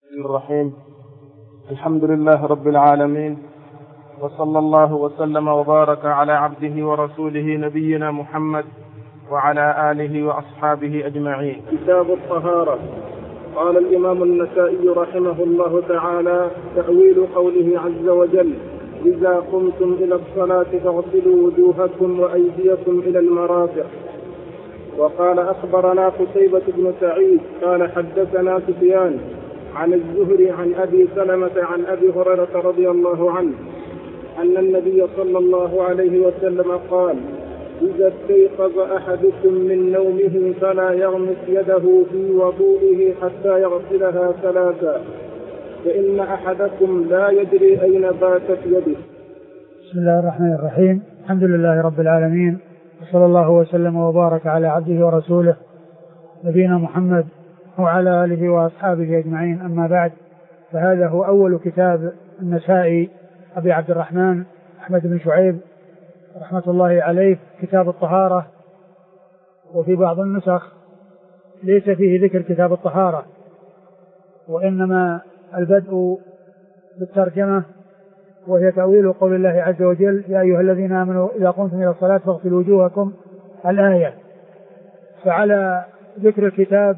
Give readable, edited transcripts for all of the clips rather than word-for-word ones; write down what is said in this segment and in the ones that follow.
الرحيم. الحمد لله رب العالمين، وصلى الله وسلم وبارك على عبده ورسوله نبينا محمد وعلى آله وأصحابه أجمعين. كتاب الطهارة. قال الإمام النسائي رحمه الله تعالى: تأويل قوله عز وجل: إذا قمتم إلى الصلاة فاغسلوا وجوهكم وأيديكم إلى المرافق. وقال: أخبرنا قتيبة بن سعيد قال: حدثنا سفيان عن الزهري عن أبي سلمة عن أبي هريرة رضي الله عنه أن النبي صلى الله عليه وسلم قال: إذا استيقظ أحدكم من نومه فلا يغمس يده في وضوئه حتى يغسلها ثلاثا، فإن أحدكم لا يدري أين باتت يده. بسم الله الرحمن الرحيم. الحمد لله رب العالمين، وصلى الله وسلم وبارك على عبده ورسوله نبينا محمد وعلى آله وأصحابه أجمعين. أما بعد، فهذا هو أول كتاب النسائي أبي عبد الرحمن أحمد بن شعيب رحمة الله عليه، كتاب الطهارة. وفي بعض النسخ ليس فيه ذكر كتاب الطهارة، وإنما البدء بالترجمة، وهي تأويل قول الله عز وجل: يا أيها الذين آمنوا إذا قمتم إلى الصلاة فاغسلوا وجوهكم، الآية. فعلى ذكر الكتاب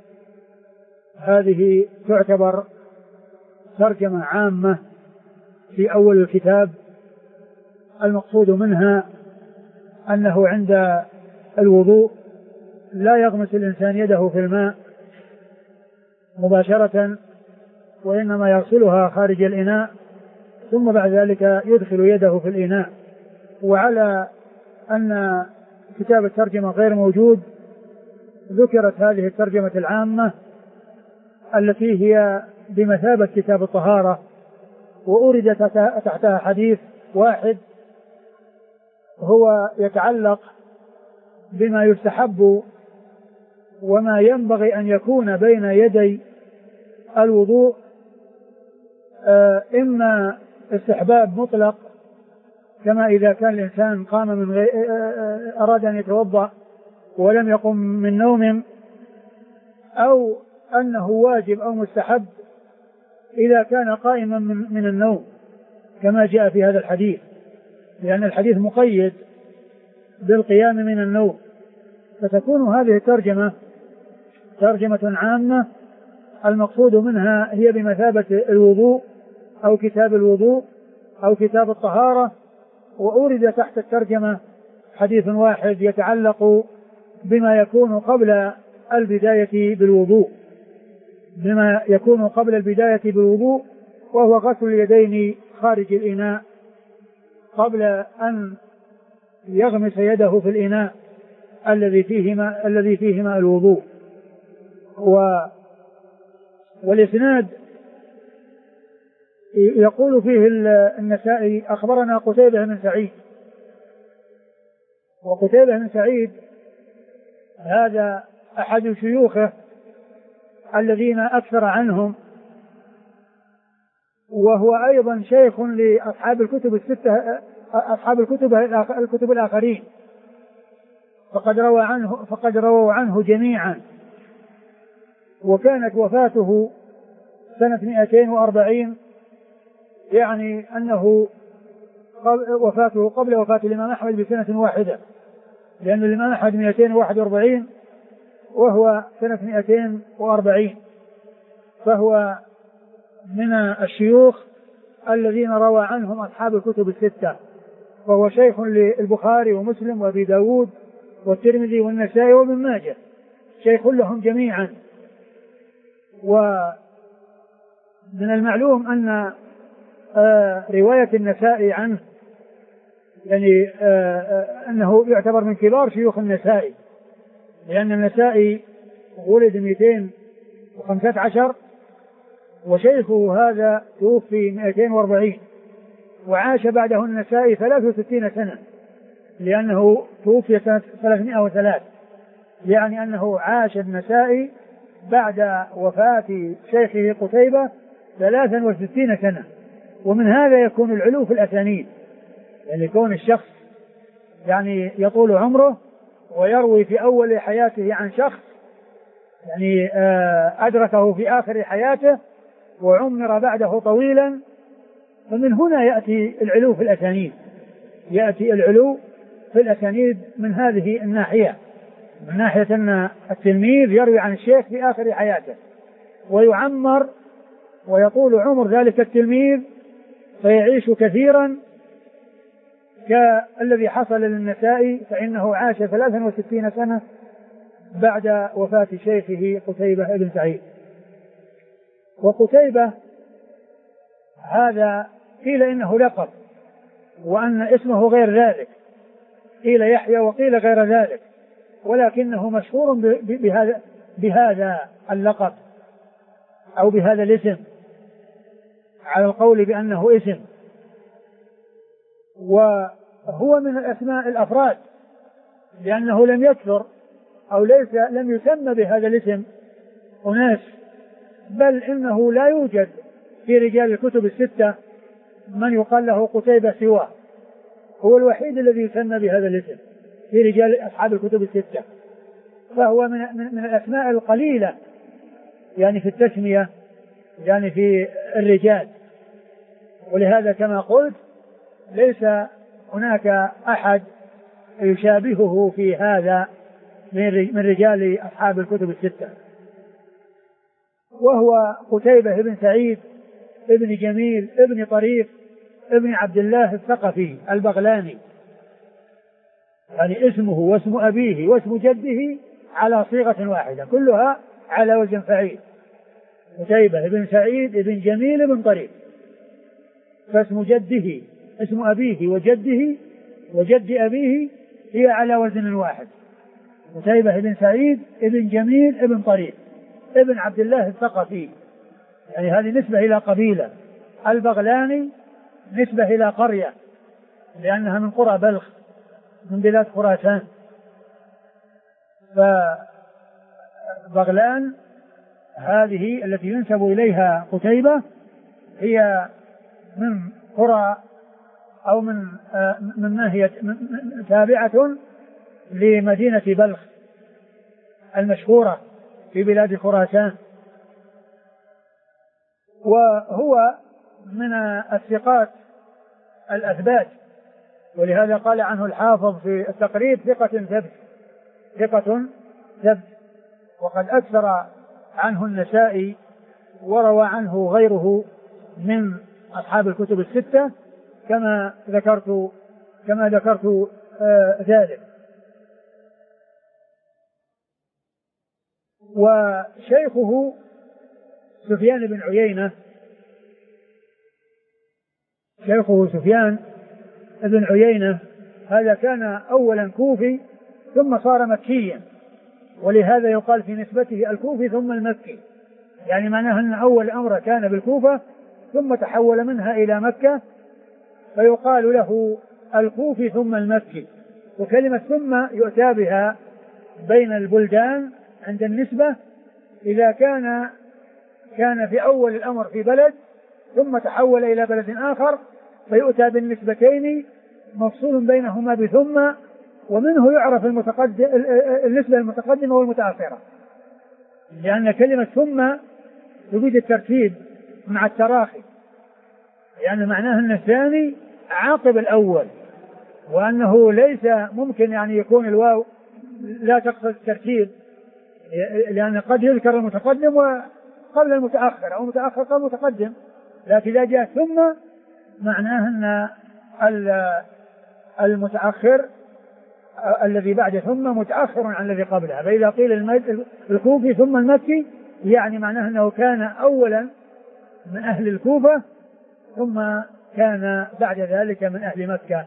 هذه تعتبر ترجمة عامة في أول الكتاب، المقصود منها أنه عند الوضوء لا يغمس الإنسان يده في الماء مباشرة، وإنما يغسلها خارج الإناء، ثم بعد ذلك يدخل يده في الإناء. وعلى أن كتاب الترجمة غير موجود، ذكرت هذه الترجمة العامة التي هي بمثابة كتاب الطهارة، وأورد تحتها حديث واحد هو يتعلق بما يستحب وما ينبغي أن يكون بين يدي الوضوء، إما استحباب مطلق، كما إذا كان الإنسان قام من أراد أن يتوضأ ولم يقم من نوم، أو أنه واجب أو مستحب إذا كان قائما من النوم، كما جاء في هذا الحديث، لأن الحديث مقيد بالقيام من النوم. فتكون هذه الترجمة ترجمة عامة، المقصود منها هي بمثابة الوضوء أو كتاب الوضوء أو كتاب الطهارة. وأورد تحت الترجمة حديث واحد يتعلق بما يكون قبل البداية بالوضوء، وهو غسل اليدين خارج الإناء قبل أن يغمس يده في الإناء الذي فيهما الوضوء. والإسناد يقول فيه النسائي: أخبرنا قتيبة بن سعيد. وقتيبة بن سعيد هذا أحد شيوخه الذين أكثر عنهم، وهو أيضا شيخ لأصحاب الكتب الستة، أصحاب الكتب الآخرين، فقد رووا عنه جميعا. وكانت وفاته سنة 240، يعني أنه وفاته قبل وفاة الإمام أحمد بسنة واحدة، لأن الإمام أحمد 241 وهو سنة 240، فهو من الشيوخ الذين روى عنهم أصحاب الكتب الستة، فهو شيخ للبخاري ومسلم وأبي داود والترمذي والنسائي وابن ماجه، شيخ لهم جميعا. ومن المعلوم أن رواية النسائي عنه يعني أنه يعتبر من كبار شيوخ النسائي، لأن النسائي ولد 215 وشيخه هذا توفي 240، وعاش بعده النسائي 63 سنة، لأنه توفي سنة 303، يعني أنه عاش النسائي بعد وفاة شيخه قتيبة 63 سنة. ومن هذا يكون العلو في الأسانيد، يعني يكون الشخص يعني يطول عمره ويروي في أول حياته عن شخص يعني أدركه في آخر حياته، وعمر بعده طويلا، فمن هنا يأتي العلو في الأسانيد، يأتي العلو في الأسانيد من هذه الناحية، من ناحية أن التلميذ يروي عن الشيخ في آخر حياته ويعمر ويطول عمر ذلك التلميذ فيعيش كثيرا، كالذي حصل للنسائي فإنه عاش 63 سنة بعد وفاة شيخه قتيبة بن سعيد. وقتيبة هذا قيل إنه لقب وأن اسمه غير ذلك، قيل يحيى وقيل غير ذلك، ولكنه مشهور بهذا اللقب أو بهذا الاسم على القول بأنه اسم. وهو من الأسماء الأفراد لأنه لم يكثر أو لم يسمى بهذا الاسم أناس، بل إنه لا يوجد في رجال الكتب الستة من يقال له قتيبة سواه، هو الوحيد الذي يسمى بهذا الاسم في رجال أصحاب الكتب الستة، فهو من الأسماء القليلة يعني في التسمية يعني في الرجال. ولهذا كما قلت ليس هناك أحد يشابهه في هذا من رجال أصحاب الكتب الستة. وهو قتيبة بن سعيد ابن جميل ابن طريف ابن عبد الله الثقفي البغلاني، يعني اسمه واسم أبيه واسم جده على صيغة واحدة كلها على وزن فعيل، قتيبة بن سعيد ابن جميل ابن طريف، فاسم جده اسم أبيه وجده وجد أبيه هي على وزن واحد، قتيبة بن سعيد ابن جميل ابن طريف ابن عبد الله الثقفي، يعني هذه نسبة إلى قبيلة. البغلاني نسبة إلى قرية لأنها من قرى بلخ من بلاد خراسان. فبغلان هذه التي ينسب إليها قتيبة هي من قرى أو من ناحية تابعة لمدينة بلخ المشهورة في بلاد خراسان. وهو من الثقات الأثبات، ولهذا قال عنه الحافظ في التقريب ثقة ثبت. وقد أكثر عنه النسائي وروى عنه غيره من أصحاب الكتب الستة كما ذكرت ذلك. وشيخه سفيان بن عيينة، شيخه سفيان بن عيينة هذا كان أولا كوفي ثم صار مكيا، ولهذا يقال في نسبته الكوفي ثم المكي، يعني معناه أن أول أمر كان بالكوفة ثم تحول منها إلى مكة فيقال له الكوفي ثم المكي. وكلمة ثم يؤتى بها بين البلدان عند النسبة إذا كان في أول الأمر في بلد ثم تحول إلى بلد آخر فيؤتى بالنسبتين مفصول بينهما بثم، ومنه يعرف النسبة المتقدمة والمتأخرة، لأن كلمة ثم تفيد الترتيب مع التراخي، يعني معناه أن الثاني عاقب الأول، وأنه ليس ممكن يعني يكون الواو لا تقصد الترتيب، لأن قد يذكر المتقدم قبل المتأخر أو المتأخر قبل المتقدم، لكن إذا جاء ثم معناه أن المتأخر الذي بعد ثم متأخر عن الذي قبلها. فإذا قيل الكوفي ثم المكي يعني معناه أنه كان أولا من أهل الكوفة ثم كان بعد ذلك من أهل مكة،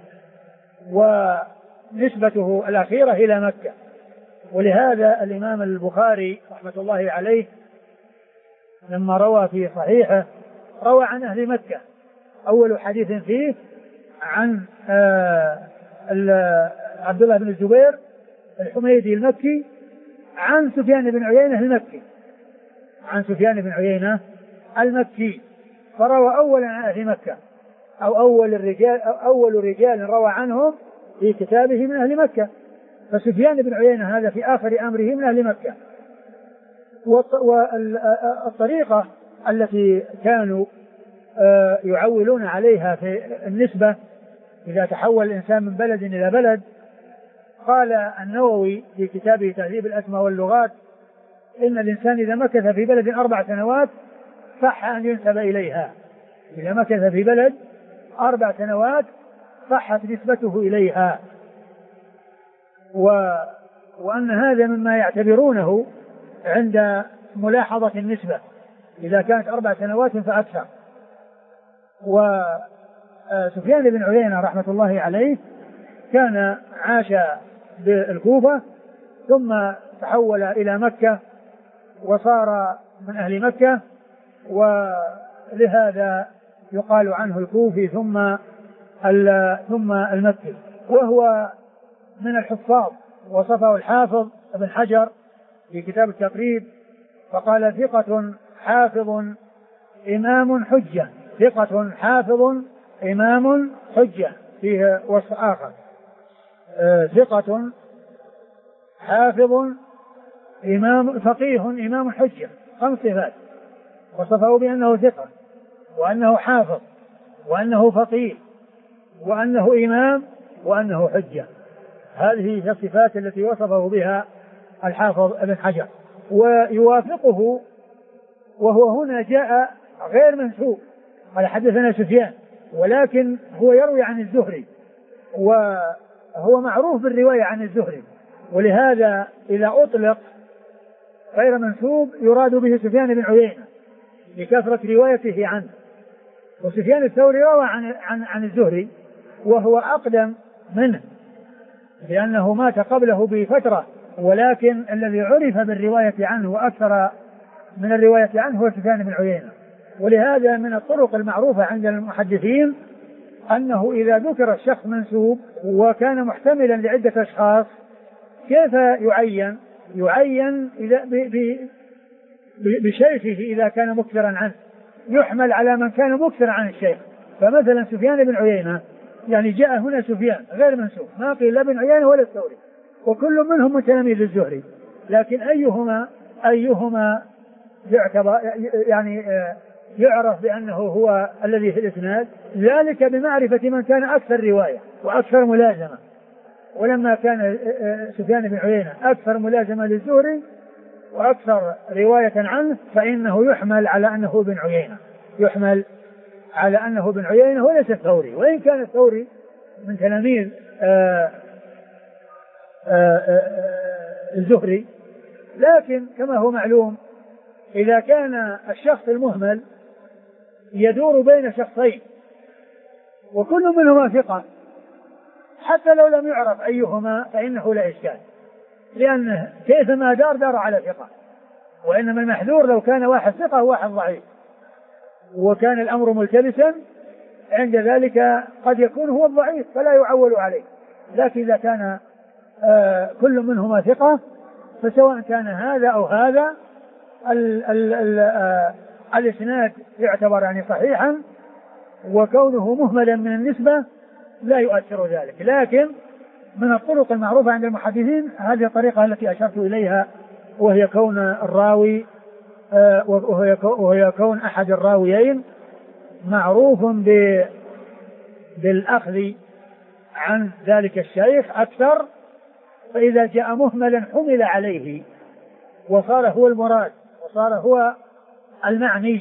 ونسبته الأخيرة إلى مكة. ولهذا الإمام البخاري رحمة الله عليه لما روى في صحيحه روى عن أهل مكة، أول حديث فيه عن عبد الله بن الزبير الحميدي المكي عن سفيان بن عيينة المكي، عن سفيان بن عيينة المكي، فروى أولا عن أهل مكة أو أول رجال روى عنهم في كتابه من أهل مكة، فسفيان بن عيينة هذا في آخر أمره من أهل مكة. والطريقة التي كانوا يعولون عليها في النسبة إذا تحول الإنسان من بلد إلى بلد. قال النووي في كتابه تهذيب الأسماء واللغات إن الإنسان إذا مكث في بلد 4 سنوات صح أن ينسب إليها. إذا مكث في بلد 4 سنوات صحت نسبته إليها، وأن هذا مما يعتبرونه عند ملاحظة النسبة إذا كانت 4 سنوات فأكثر. وسفيان بن عيينة رحمة الله عليه كان عاش بالكوفة ثم تحول إلى مكة وصار من أهل مكة، ولهذا يقال عنه الكوفي ثم المكي، وهو من الحفاظ. وصفه الحافظ ابن حجر في كتاب التقريب فقال ثقة حافظ إمام حجة. ثقة حافظ إمام حجة فيه وصف آخر. ثقة حافظ إمام فقيه إمام حجة، 5 صفات. وصفه بأنه ثقة وأنه حافظ وأنه فقيه وأنه إمام وأنه حجة. هذه هي الصفات التي وصفه بها الحافظ ابن حجر. ويوافقه وهو هنا جاء غير منسوب، قال حدثنا سفيان، ولكن هو يروي عن الزهري وهو معروف بالرواية عن الزهري، ولهذا إذا أطلق غير منسوب يراد به سفيان بن عيينة لكثرة روايته عنه. وسفيان الثوري روى عن الزهري وهو أقدم منه لأنه مات قبله بفترة، ولكن الذي عرف بالرواية عنه وأكثر من الرواية عنه هو سفيان بن عيينة. ولهذا من الطرق المعروفة عند المحدثين أنه إذا ذكر الشخص منسوب وكان محتملا لعدة أشخاص كيف يعين إذا بشيخه إذا كان مكثرا عنه، يحمل على من كان مكثرا عن الشيخ. فمثلا سفيان بن عيينة يعني جاء هنا سفيان غير منسوب، ما قيل لا بن عيينة ولا الثوري، وكل منهم من تلاميذ الزهري، لكن أيهما يعتبر يعني يعرف بأنه هو الذي في الإسناد، ذلك بمعرفة من كان أكثر رواية وأكثر ملازمة. ولما كان سفيان بن عيينة أكثر ملازمة للزهري وأكثر رواية عنه فإنه يحمل على أنه بن عيينة، يحمل على أنه بن عيينة وليس الثوري، وإن كان الثوري من تلاميذ الزهري. لكن كما هو معلوم إذا كان الشخص المهمل يدور بين شخصين وكل منهما ثقة حتى لو لم يعرف أيهما فإنه لا إشكال، لأنه كيفما دار على ثقة. وإنما المحذور لو كان واحد ثقة وواحد ضعيف وكان الأمر ملتبسا، عند ذلك قد يكون هو الضعيف فلا يعول عليه. لكن إذا كان كل منهما ثقة فسواء كان هذا أو هذا الإسناد يعتبر يعني صحيحا، وكونه مهملا من النسبة لا يؤثر ذلك. لكن من الطرق المعروفة عند المحدثين هذه الطريقة التي أشرت إليها، وهي كون الراوي وهي كون أحد الراويين معروف بالأخذ عن ذلك الشيخ أكثر، فإذا جاء مهملا حمل عليه وصار هو المراد وصار هو المعني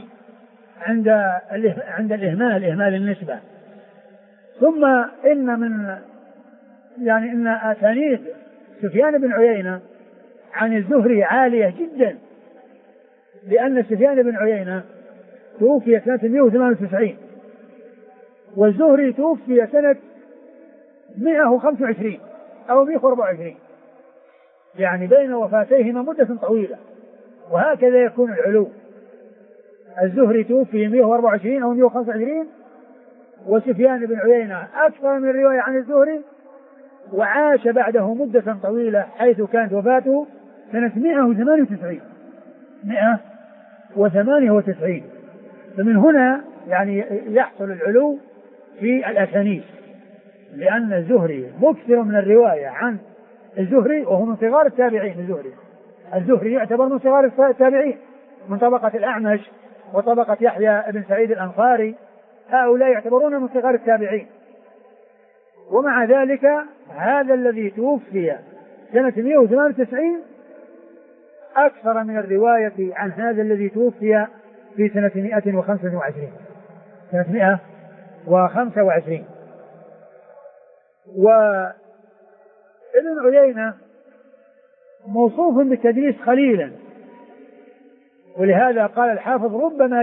عند إهمال النسبة. ثم إن أسانيد سفيان بن عيينة عن الزهري عالية جدا، لأن سفيان بن عيينة توفي سنة 198 والزهري توفي سنة 125 أو 124، يعني بين وفاتيهما مدة طويلة، وهكذا يكون العلو. الزهري توفي 124 أو 125 وسفيان بن عيينة أكثر من الرواية عن الزهري وعاش بعده مدة طويلة حيث كانت وفاته سنة 198. فمن هنا يعني يحصل العلو في الأسانيد، لأن الزهري مكثر من الرواية عن الزهري وهو من صغار التابعين. الزهري يعتبر من صغار التابعين من طبقة الأعمش وطبقة يحيى بن سعيد الأنصاري، هؤلاء يعتبرون من صغار التابعين. ومع ذلك هذا الذي توفي سنة 198 أكثر من الرواية عن هذا الذي توفي في سنة 125. سنة 125. وابن عيينة موصوف بالتدليس خليلا، ولهذا قال الحافظ ربما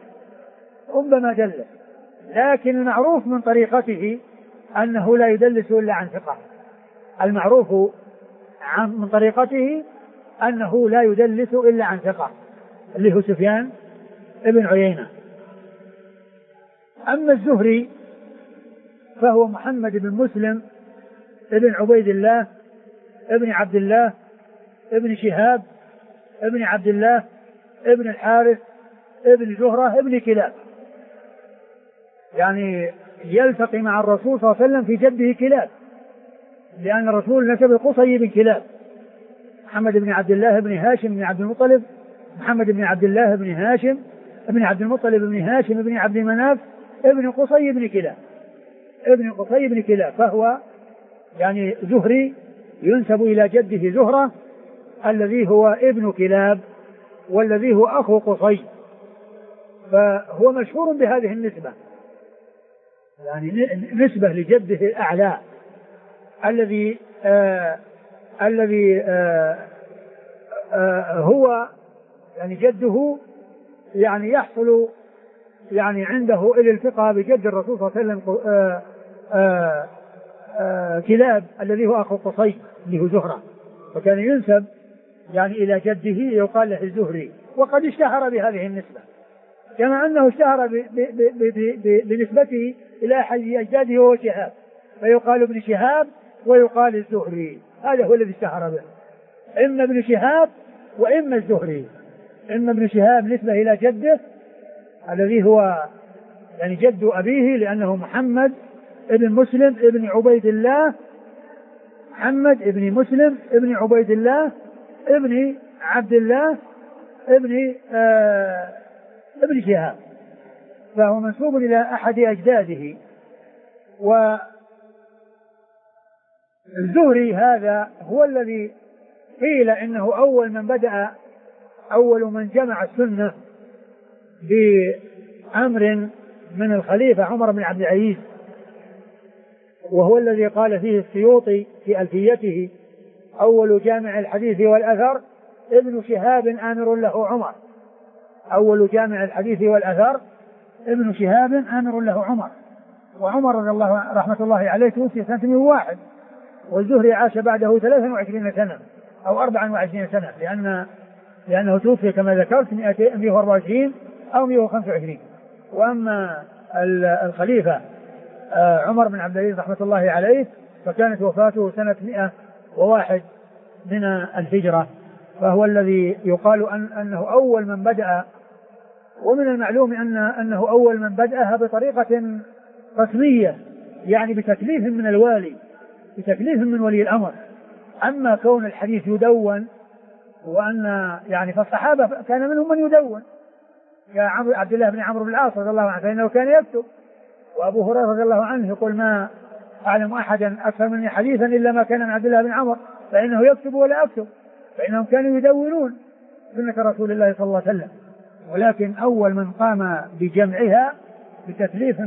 دلس، لكن المعروف من طريقته أنه لا يدلس إلا عن ثقة. المعروف من طريقته أنه لا يدلس إلا عن ثقة، اللي هو سفيان ابن عيينة. أما الزهري فهو محمد بن مسلم ابن عبيد الله ابن عبد الله ابن شهاب ابن عبد الله ابن الحارث ابن زهرة ابن كلاب، يعني يلتقي مع الرسول صلى الله عليه وسلم في جده كلاب، لأن الرسول نسب قصي بن كلاب، محمد بن عبد الله بن هاشم بن عبد المطلب، محمد بن عبد الله بن هاشم ابن عبد المطلب بن هاشم بن عبد مناف ابن قصي بن كلاب، فهو يعني زهري ينسب إلى جده زهرة الذي هو ابن كلاب والذي هو أخو قصي، فهو مشهور بهذه النسبة، يعني نسبة لجده الأعلى الذي هو يعني جده يعني يحصل يعني عنده الالتقاء بجد الرسول صلى الله عليه وسلم كلاب الذي هو أخو قصي اللي هو زهرة، فكان ينسب يعني إلى جده يقال له الزهري، وقد اشتهر بهذه النسبة كما أنه اشتهر بنسبته إلى أحد أجداده وهو شهاب، فيقال ابن شهاب ويقال الزهري، هذا هو الذي اشتهر به، إما ابن شهاب وإما الزهري. إما ابن شهاب نسبة إلى جده الذي هو يعني جد أبيه، لأنه محمد ابن مسلم ابن عبيد الله، محمد ابن مسلم ابن عبيد الله ابن عبد الله ابن شهاب، فهو منسوب إلى أحد أجداده. والزهري هذا هو الذي قيل إنه أول من جمع السنة بأمر من الخليفة عمر بن عبد العزيز، وهو الذي قال فيه السيوطي في ألفيته: أول جامع الحديث والأثر ابن شهاب آمر له عمر. أول جامع الحديث والأثر ابن شهاب آمر له عمر. وعمر رضي الله رحمة الله عليه توفي سنة 101، والزهري عاش بعده 23 سنة أو 24 سنة، لأنه توفي كما ذكرت 124 أو 125. وأما الخليفة عمر بن عبد العزيز رحمة الله عليه فكانت وفاته سنة 101 من الهجرة، فهو الذي يقال أنه أول من بدأ. ومن المعلوم أنه أول من بدأها بطريقة رسمية، يعني بتكليف من الوالي، بتكليف من ولي الأمر. أما كون الحديث يدون، وأن يعني فالصحابة كان منهم من يدون، يا عبد الله بن عمرو بن العاص رضي الله عنه فإنه كان يكتب، وأبو هريرة رضي الله عنه يقول: ما أعلم أحدا أكثر مني حديثا إلا ما كان من عبد الله بن عمرو فإنه يكتب ولا أكتب، فإنهم كانوا يدونون سنة رسول الله صلى الله عليه وسلم. ولكن أول من قام بجمعها بتكليف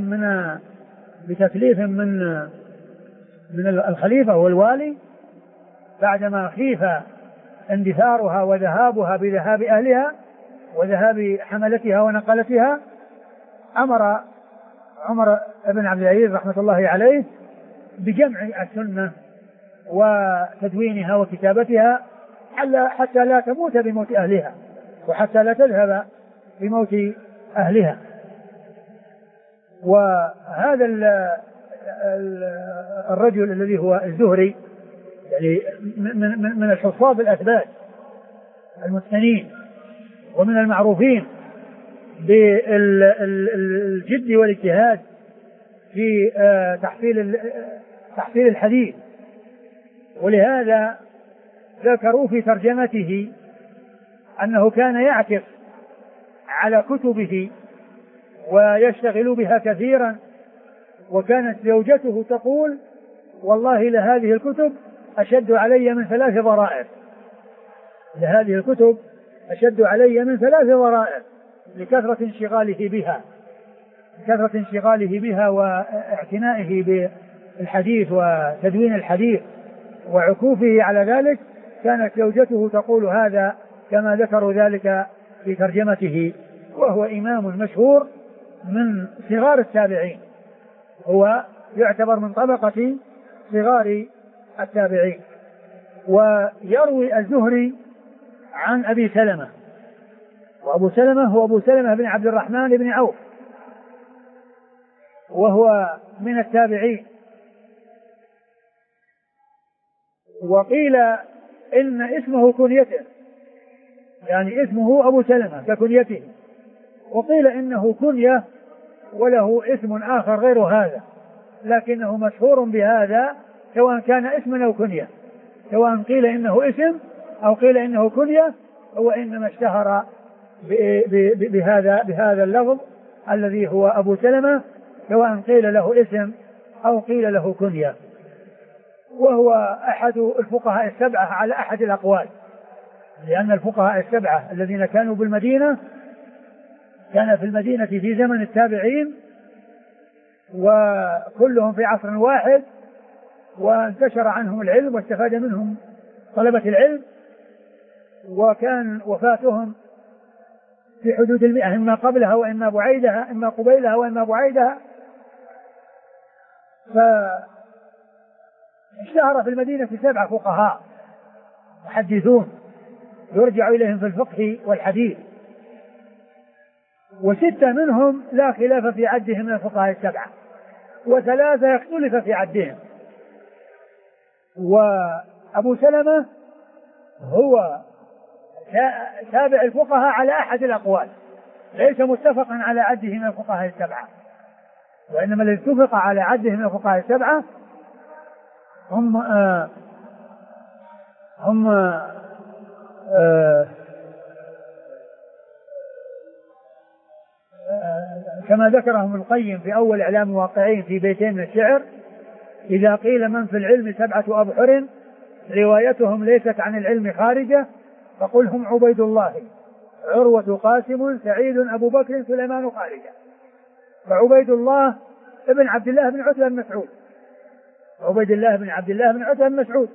من الخليفة والوالي بعدما خيف اندثارها وذهابها بذهاب أهلها وذهاب حملتها ونقلتها، أمر عمر بن عبد العزيز رحمة الله عليه بجمع السنة وتدوينها وكتابتها حتى لا تموت بموت أهلها وحتى لا تذهب بموت أهلها. وهذا الرجل الذي هو الزهري يعني من الحفاظ الأثبات المتقنين ومن المعروفين بالجد والاجتهاد في تحصيل الحديث، ولهذا ذكروا في ترجمته أنه كان يعكف على كتبه ويشتغل بها كثيرا، وكانت زوجته تقول والله لهذه الكتب أشد علي من 3 ضرائر، لهذه الكتب أشد علي من 3 ضرائر لكثرة انشغاله بها واعتنائه بالحديث وتدوين الحديث وعكوفه على ذلك. كانت زوجته تقول هذا كما ذكروا ذلك في ترجمته. وهو إمام مشهور من صغار التابعين، هو يعتبر من طبقة صغار التابعين. ويروي الزهري عن أبي سلمة، وأبو سلمة هو أبو سلمة بن عبد الرحمن بن عوف، وهو من التابعين. وقيل إن اسمه كنيته، يعني اسمه أبو سلمة ككنيته، وقيل إنه كنية وله اسم آخر غير هذا، لكنه مشهور بهذا سواء كان اسما أو كنية، سواء قيل إنه اسم أو قيل إنه كنية، هو إنما اشتهر بهذا اللفظ الذي هو أبو سلمة، سواء قيل له اسم أو قيل له كنية. وهو أحد الفقهاء 7 على أحد الأقوال، لأن الفقهاء 7 الذين كانوا بالمدينة كان في المدينة في زمن التابعين، وكلهم في عصر واحد، وانتشر عنهم العلم واستفاد منهم طلبة العلم، وكان وفاتهم في حدود 100، إما قبلها وإما بعيدها، إما قبيلها وإما بعيدها. فاشتهر في المدينة 7 فقهاء محدثون يرجع إليهم في الفقه والحديث، و6 منهم لا خلاف في عدهم من الفقهاء 7، و3 يختلف في عدهم. وأبو سلمة هو تابع الفقهاء على أحد الأقوال، ليس متفقا على عده من الفقهاء 7، وإنما الذي اتفق على عده من الفقهاء 7 هم كما ذكرهم القيم في أول إعلام الواقعين في بيتين من الشعر: إذا قيل من في العلم 7 أبحر روايتهم ليست عن العلم خارجة، فقل هم عبيد الله عروة قاسم سعيد أبو بكر سليمان خارجة. فعبيد الله ابن عبد الله بن عتبة بن مسعود، عبيد الله بن عبد الله بن عتبة بن مسعود،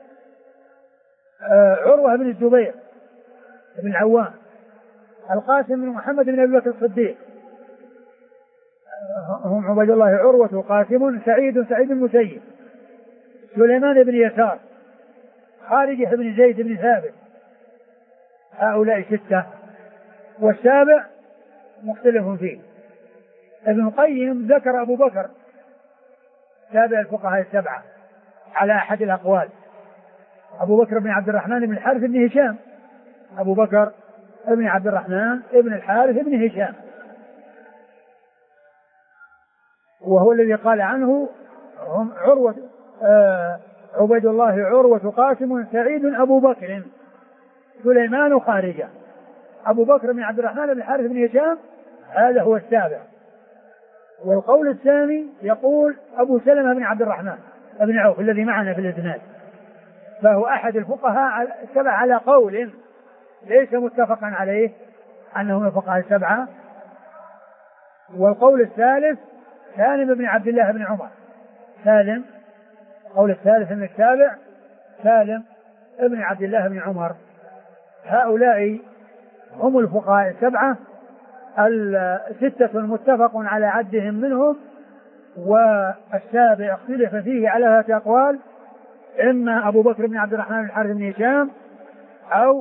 عروة بن الزبير بن العوام، القاسم بن محمد بن أبي بكر الصديق، هم عبيد الله عروة قاسم سعيد بن المسيب، سليمان بن يسار، خارجة بن زيد بن ثابت. هؤلاء 6، والسابع مختلف فيه. ابن القيم ذكر أبو بكر تابع الفقهاء 7 على أحد الأقوال، أبو بكر بن عبد الرحمن بن الحارث بن هشام، أبو بكر بن عبد الرحمن بن الحارث بن هشام، وهو الذي قال عنه هم عبيد الله عروة قاسم سعيد أبو بكر سليمان خارجة. أبو بكر بن عبد الرحمن بن الحارث بن هشام هذا هو السابع. والقول الثاني يقول أبو سلمة بن عبد الرحمن بن عوف الذي معنا في الإسناد، فهو أحد الفقهاء 7 على قول ليس متفقا عليه أنه من الفقهاء 7. والقول الثالث سالم بن عبد الله بن عمر، سالم، القول الثالث أن التابع سالم بن عبد الله بن عمر. هؤلاء هم الفقهاء 7 6 متفق على عدهم منهم، والسابع اختلف فيه على 3 أقوال: إما أبو بكر بن عبد الرحمن بن الحارث بن هشام، أو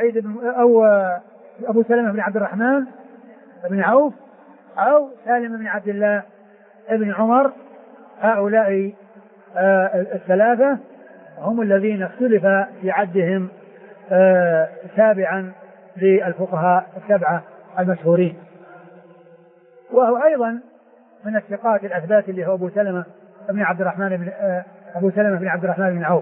أبو سلمة بن عبد الرحمن بن عوف، أو سالم بن عبد الله بن عمر. هؤلاء 3 هم الذين اختلف في عدهم تابعا للفقهاء 7 المشهورين. وهو أيضا من الثقات الأثبات اللي هو أبو سلمة بن عبد الرحمن بن عوف.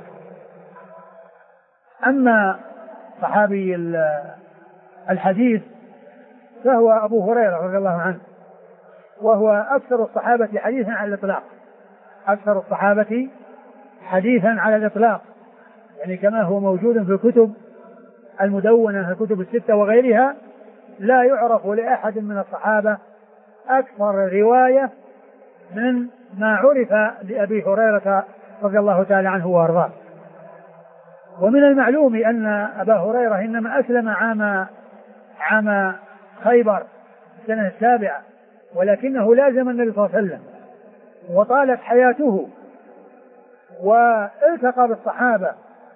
أما صحابي الحديث فهو أبو هريرة رضي الله عنه، وهو أكثر الصحابة حديثا على الإطلاق، أكثر الصحابة حديثا على الإطلاق، يعني كما هو موجود في الكتب المدونة، الكتب الستة وغيرها، لا يعرف لأحد من الصحابة أكثر رواية من ما عرف لأبي هريرة رضي الله تعالى عنه وأرضاه. ومن المعلوم أن أبا هريرة إنما أسلم عام خيبر السنة 7، ولكنه لازم النبي صلى الله عليه وسلم وطالت حياته والتقى بالصحابة،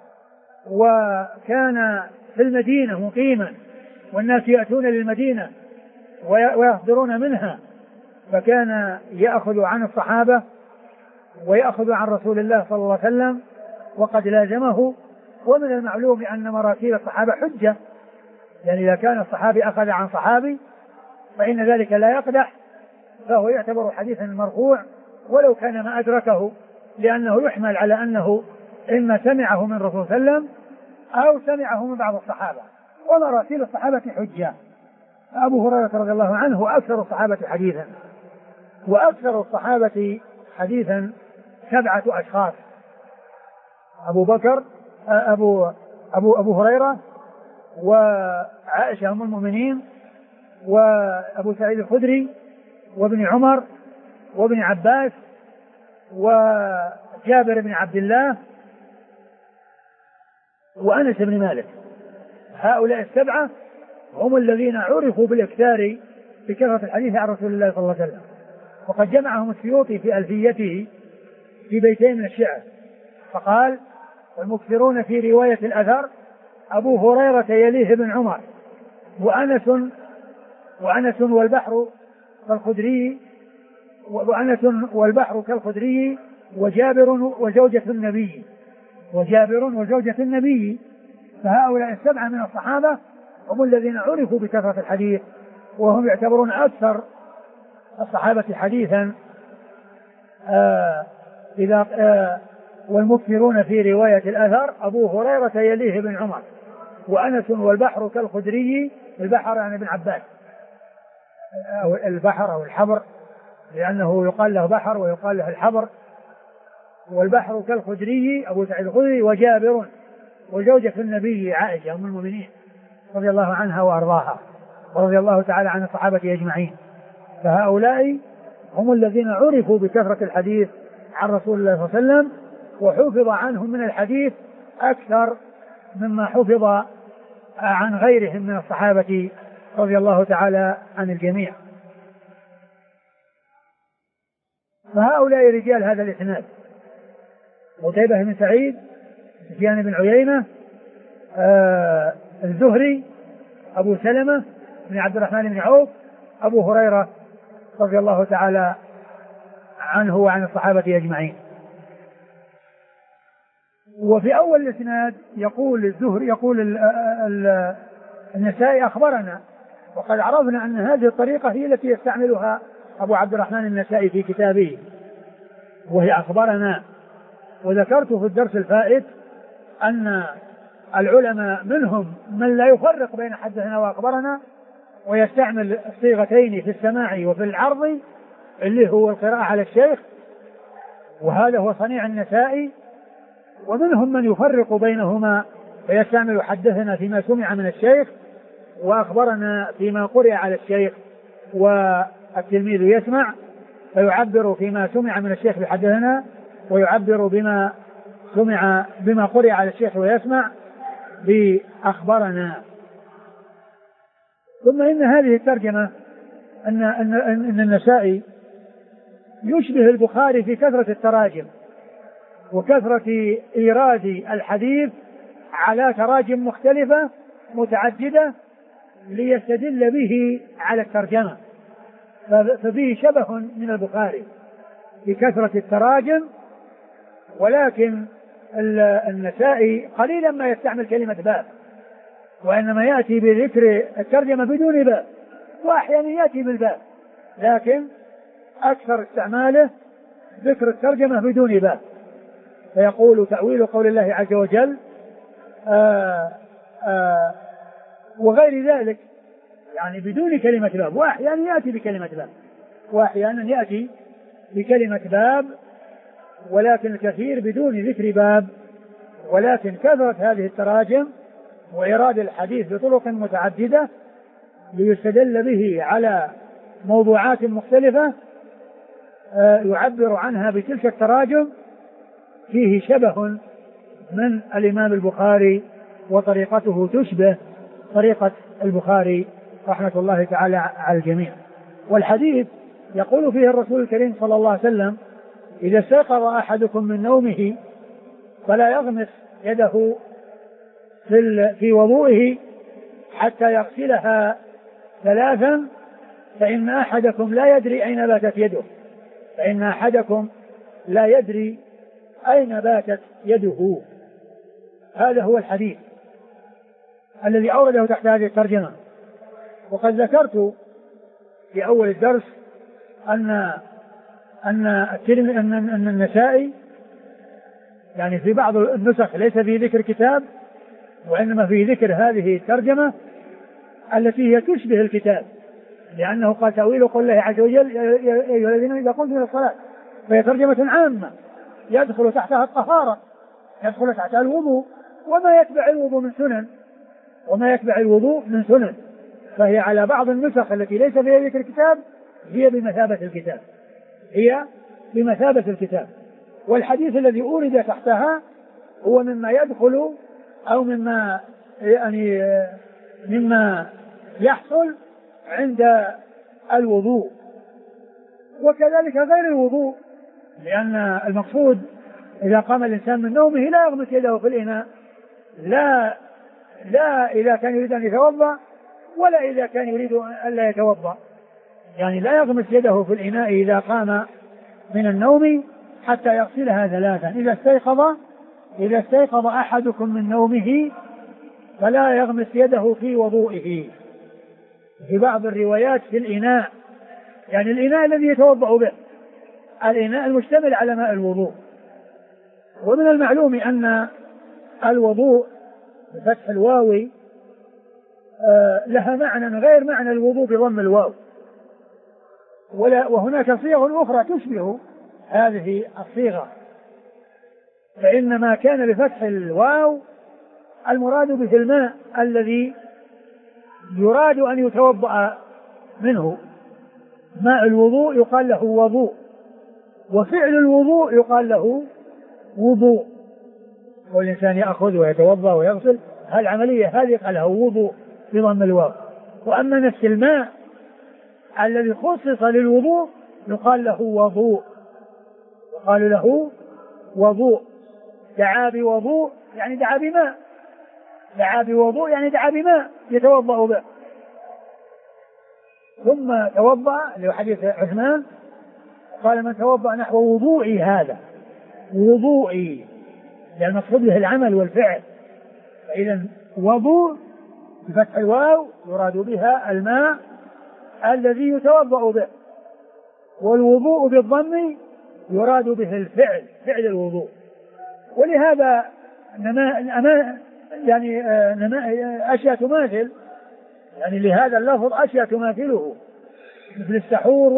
وكان في المدينة مقيما، والناس يأتون للمدينة ويصدرون منها، فكان يأخذ عن الصحابة ويأخذ عن رسول الله صلى الله عليه وسلم وقد لازمه. ومن المعلوم أن مراسيل الصحابة حجة، يعني إذا كان الصحابي أخذ عن صحابي فإن ذلك لا يقدح، فهو يعتبر حديثا مرفوع ولو كان ما أدركه، لأنه يحمل على أنه إما سمعه من رسول صلى الله عليه وسلم أو سمعه من بعض الصحابة، ومراسيل الصحابة حجة. أبو هريرة رضي الله عنه أكثر الصحابة حديثا، وأكثر الصحابة حديثا 7 أشخاص: أبو بكر أبو هريرة، وعائشة أم المؤمنين، وأبو سعيد الخدري، وابن عمر، وابن عباس، وجابر بن عبد الله، وأنس بن مالك. هؤلاء 7 هم الذين عرفوا بالإكثار بكثرة الحديث عن رسول الله صلى الله عليه وسلم. وقد جمعهم السيوطي في ألفيته في بيتين من الشعر، فقال: والمكثرون في رواية الأثر أبو هريرة يليه ابن عمر، وأنس والبحر كالخدري، وجابر وزوجة النبي. فهؤلاء 7 من الصحابة هم الذين عرفوا بكثرة الحديث، وهم يعتبرون أكثر الصحابة حديثا. والمكثرون في رواية الأثر أبو هريرة يليه ابن عمر، وأنس والبحر كالخدري. البحر يعني ابن عباس، أو البحر أو الحبر، لأنه يقال له بحر ويقال له الحبر. والبحر كالخدري أبو سعيد الخدري، وجابر وزوجة النبي عائشة أم المؤمنين رضي الله عنها وأرضاها، ورضي الله تعالى عن الصحابة أجمعين. فهؤلاء هم الذين عرفوا بكثرة الحديث عن رسول الله صلى الله عليه وسلم، وحفظ عنهم من الحديث أكثر مما حفظ عن غيرهم من الصحابة رضي الله تعالى عن الجميع. فهؤلاء رجال هذا الإسناد: قتيبة بن سعيد، سفيان بن عيينة، الزهري، أبو سلمة بن عبد الرحمن بن عوف، أبو هريرة رضي الله تعالى عنه وعن الصحابة أجمعين. وفي أول الإسناد يقول الزهري، يقول النسائي: أخبرنا. وقد عرفنا أن هذه الطريقة هي التي يستعملها أبو عبد الرحمن النسائي في كتابه، وهي أخبرنا. وذكرت في الدرس الفائت أن العلماء منهم من لا يفرق بين حدثنا وأخبرنا، ويستعمل الصيغتين في السماع وفي العرض، اللي هو القراءة على الشيخ، وهذا هو صنيع النسائي. ومنهم من يفرق بينهما ويستعمل حدثنا فيما سمع من الشيخ، وأخبرنا فيما قرئ على الشيخ والتلميذ يسمع، فيعبر فيما سمع من الشيخ بحدثنا، ويعبر بما قرئ على الشيخ ويسمع بأخبرنا. ثم إن هذه الترجمة أن النسائي يشبه البخاري في كثرة التراجم وكثرة إيراد الحديث على تراجم مختلفة متعددة ليستدل به على الترجمة، ففيه شبه من البخاري في كثرة التراجم. ولكن النسائي قليلا ما يستعمل كلمة باب، وإنما يأتي بذكر الترجمة بدون باب، وأحيانا يأتي بالباب، لكن أكثر استعماله ذكر الترجمة بدون باب. فيقول: تأويل قول الله عز وجل، وغير ذلك يعني بدون كلمة باب، وأحيانا يأتي بكلمة باب، وأحيانا يأتي بكلمة باب، ولكن الكثير بدون ذكر باب. ولكن كثرت هذه التراجم وإيراد الحديث بطرق متعددة ليستدل به على موضوعات مختلفة يعبر عنها بتلك التراجم فيه شبه من الإمام البخاري، وطريقته تشبه طريقة البخاري رحمة الله تعالى على الجميع. والحديث يقول فيه الرسول الكريم صلى الله عليه وسلم: إذا استيقظ أحدكم من نومه فلا يغمس يده في وضوئه حتى يغسلها 3 فإن أحدكم لا يدري أين باتت يده، فإن أحدكم لا يدري أين باتت يده. هذا هو الحديث الذي أورده تحت هذه الترجمة. وقد ذكرت في أول الدرس أن النسائي يعني في بعض النسخ ليس في ذكر كتاب، وإنما في ذكر هذه الترجمة التي هي تشبه الكتاب، لأنه قال: تأويل قول الله عز وجل: يا أيها الذين إذا قمتم إلى الصلاة. فهي ترجمة عامة يدخل تحتها الطهارة، يدخل تحتها الوضوء وما يتبع الوضوء من سنن، فهي على بعض النسخ التي ليس فيها ذكر الكتاب هي بمثابة الكتاب. والحديث الذي أورد تحتها هو مما يدخل أو مما يحصل عند الوضوء، وكذلك غير الوضوء، لأن المقصود إذا قام الإنسان من نومه لا يغمس يده في الإناء، لا إذا كان يريد أن يتوضأ ولا إذا كان يريد أن لا يتوضأ، يعني لا يغمس يده في الإناء إذا قام من النوم حتى يغسلها 3. إذا استيقظ أحدكم من نومه فلا يغمس يده في وضوئه. في بعض الروايات في الإناء، يعني الإناء الذي يتوضأ به، الإناء المشتمل على ماء الوضوء. ومن المعلوم أن الوضوء بفتح الواو لها معنى غير معنى الوضوء بضم الواو، وهناك صيغ أخرى تشبه هذه الصيغة، فإن ما كان بفتح الواو المراد به الماء الذي يراد أن يتوضأ منه. ماء الوضوء يقال له وضوء، وفعل الوضوء يقال له وضوء، والإنسان يأخذ ويتوضأ ويغسل، هالعملية هذه قال له وضوء بضم الواو. وأما نفس الماء الذي خصص للوضوء يقال له وضوء. دعا بوضوء يعني دعا بماء يتوضأ به. ثم توضأ، له حديث عثمان قال: من توضأ نحو وضوئي هذا، وضوئي لأن المقصود به العمل والفعل. فإذا وضوء بفتح الواو يراد بها الماء الذي يتوضأ به، والوضوء بالضم يراد به الفعل، فعل الوضوء. ولهذا أشياء تماثل، يعني لهذا اللفظ أشياء تماثله، مثل السحور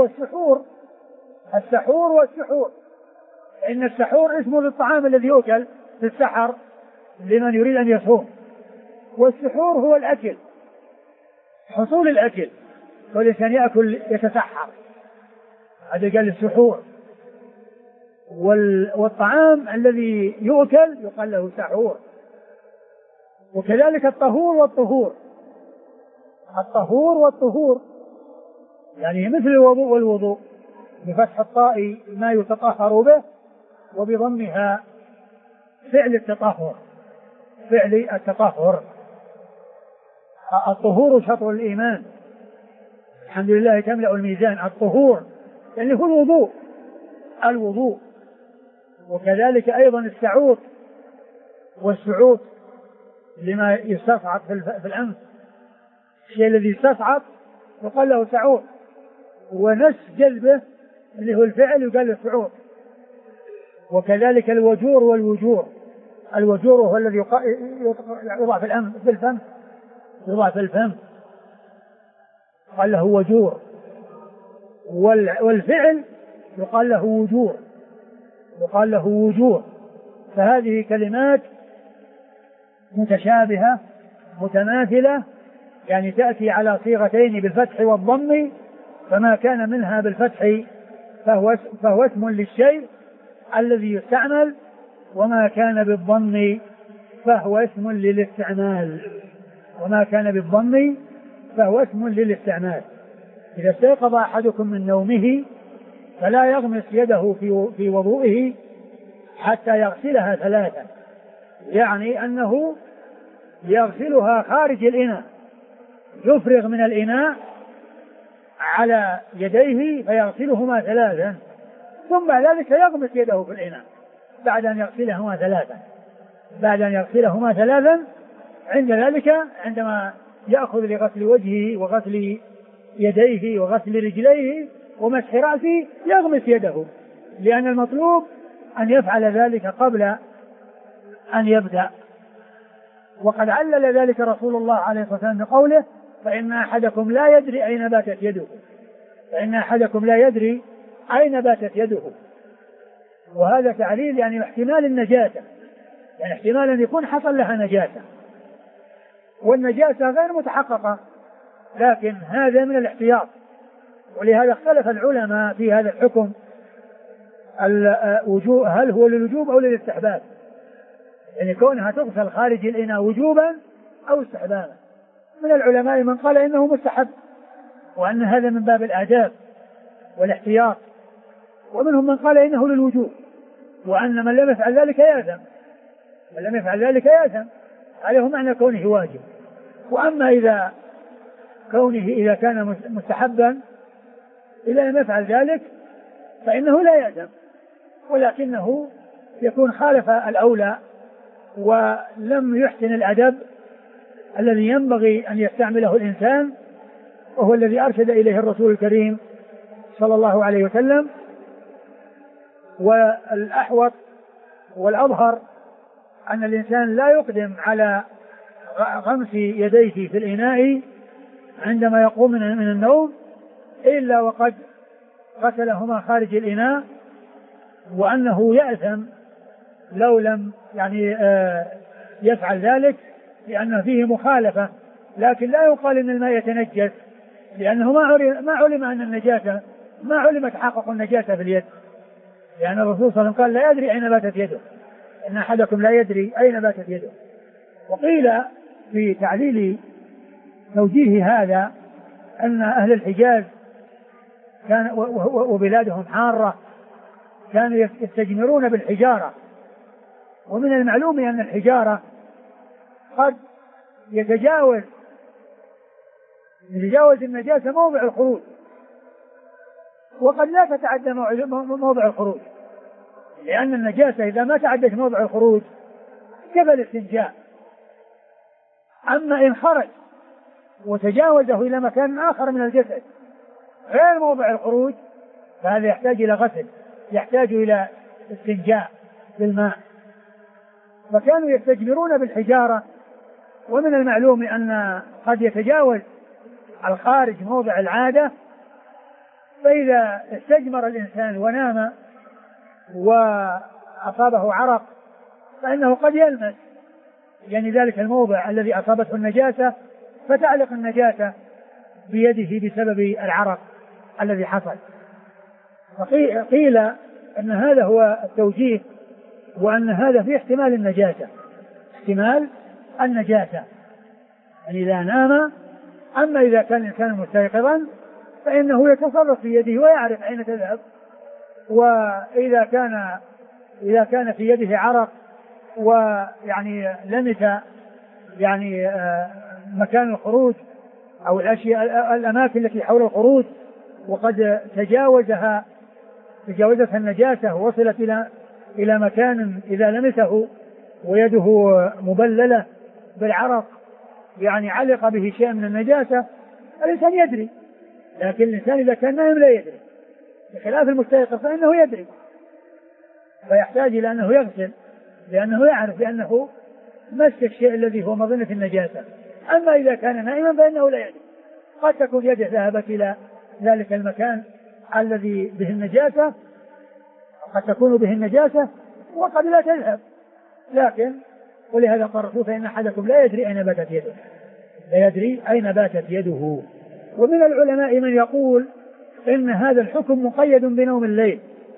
والسحور. إن السحور اسم للطعام الذي يؤكل في السحر لمن يريد أن يصوم، والسحور هو الأكل، حصول الأكل، والإنسان يأكل يتسحر، هذا قال السحور. والطعام الذي يؤكل يقال له سحور. وكذلك الطهور والطهور يعني مثل الوضوء والوضوء، بفتح الطاء ما يتطهر به، وبضمها فعل التطهر. الطهور شطر الإيمان، الحمد لله تملأ الميزان. الطهور يعني هو الوضوء. وكذلك أيضا السعوط والسعوط لما يستصعد في الأنف، الشيء الذي يستصعد يقال له سعوط، ونس جلبه اللي هو الفعل يقال له سعوط. وكذلك الوجور والوجور، الوجور هو الذي يوضع في الفم، قال له وجور، والفعل يقال له وجور، يقال له وجور. فهذه كلمات متشابهة متماثلة، يعني تأتي على صيغتين بالفتح والضم، فما كان منها بالفتح فهو اسم للشيء الذي يستعمل، وما كان بالضم فهو اسم للاستعمال، وما كان بالضم فهو اسم للاستعمال. إذا استيقظ أحدكم من نومه فلا يغمس يده في وضوئه حتى يغسلها ثلاثا، يعني أنه يغسلها خارج الإناء، يفرغ من الإناء على يديه فيغسلهما ثلاثا، ثم بعد ذلك يغمس يده في الإناء بعد أن يغسلهما ثلاثا. عند ذلك عندما يأخذ لغسل وجهه وغسل يديه وغسل رجليه ومسح رأسه يغمس يده، لأن المطلوب أن يفعل ذلك قبل أن يبدأ. وقد علل ذلك رسول الله عليه الصلاة والسلام بقوله فإن أحدكم لا يدري أين باتت يده، فإن أحدكم لا يدري أين باتت يده. وهذا تعليل يعني احتمال النجاسة، يعني احتمال أن يكون حصل لها نجاسة، والنجاسة غير متحققة، لكن هذا من الاحتياط. ولهذا اختلف العلماء في هذا الحكم، هل هو للوجوب أو للاستحباب، يعني كونها تغسل خارج الإناء وجوبا أو استحبابا. من العلماء من قال إنه مستحب وأن هذا من باب الآداب والاحتياط، ومنهم من قال إنه للوجوب وأن من لم يفعل ذلك يأثم، من لم يفعل ذلك يأثم. هذا هو معنى كونه واجب. وأما إذا كان مستحبا إذا لم يفعل ذلك فإنه لا يأثم، ولكنه يكون خالف الأولى ولم يحسن الأدب الذي ينبغي أن يستعمله الإنسان، وهو الذي أرشد إليه الرسول الكريم صلى الله عليه وسلم. والأحوط والأظهر أن الإنسان لا يقدم على غمس يديه في الإناء عندما يقوم من النوم إلا وقد غسلهما خارج الإناء، وأنه يأثم لو لم يفعل ذلك، لأنه فيه مخالفة. لكن لا يقال إن الماء يتنجس، لأنه ما علم أن النجاسة، ما علم تحقق النجاسة في اليد، لأن الرسول صلى الله عليه وسلم قال لا يدري أين باتت يده، إن أحدكم لا يدري أين باتت يده. وقيل في تعليل توجيه هذا أن أهل الحجاز كان وبلادهم حارة كانوا يستجمرون بالحجارة، ومن المعلوم أن الحجارة قد يتجاوز النجاسة موضع الخروج، وقد لا تتعدى موضع الخروج، لأن النجاسة إذا ما تعدت موضع الخروج كفى الاستنجاء. أما إن خرج وتجاوزه إلى مكان آخر من الجسد غير موضع الخروج فهذا يحتاج إلى غسل، يحتاج إلى استنجاء بالماء. فكانوا يستجمرون بالحجارة، ومن المعلوم أن قد يتجاوز الخارج موضع العادة، فإذا استجمر الإنسان ونام وأصابه عرق فإنه قد يلمس يعني ذلك الموضع الذي أصابته النجاسة، فتعلق النجاسة بيده بسبب العرق الذي حصل. فقيل أن هذا هو التوجيه، وأن هذا فيه احتمال النجاسة، احتمال النجاسة يعني إذا نام. أما إذا كان الإنسان مستيقظا فإنه يتصرف في يده ويعرف أين تذهب، وإذا كان في يده عرق ويعني لمس يعني مكان الخروج أو الأماكن التي حول الخروج وقد تجاوزتها النجاسة ووصلت إلى مكان إذا لمسه ويده مبللة بالعرق يعني علق به شيء من النجاسة، الإنسان يدري. لكن الإنسان إذا كان نائم لا يدري، بخلاف المستيقظ فإنه يدري، فيحتاج إلى أنه يغسل لأنه يعرف بأنه مسك الشيء الذي هو مظنة النجاسة. أما إذا كان نائما فإنه لا يدري، قد تكون يده ذهبت إلى ذلك المكان الذي به النجاسة، قد تكون به النجاسة وقد لا تذهب، لكن ولهذا قال الرسول فإن أحدكم لا يدري أين باتت يده، لا يدري أين باتت يده. ومن العلماء من يقول إن هذا الحكم مقيد بنوم الليل،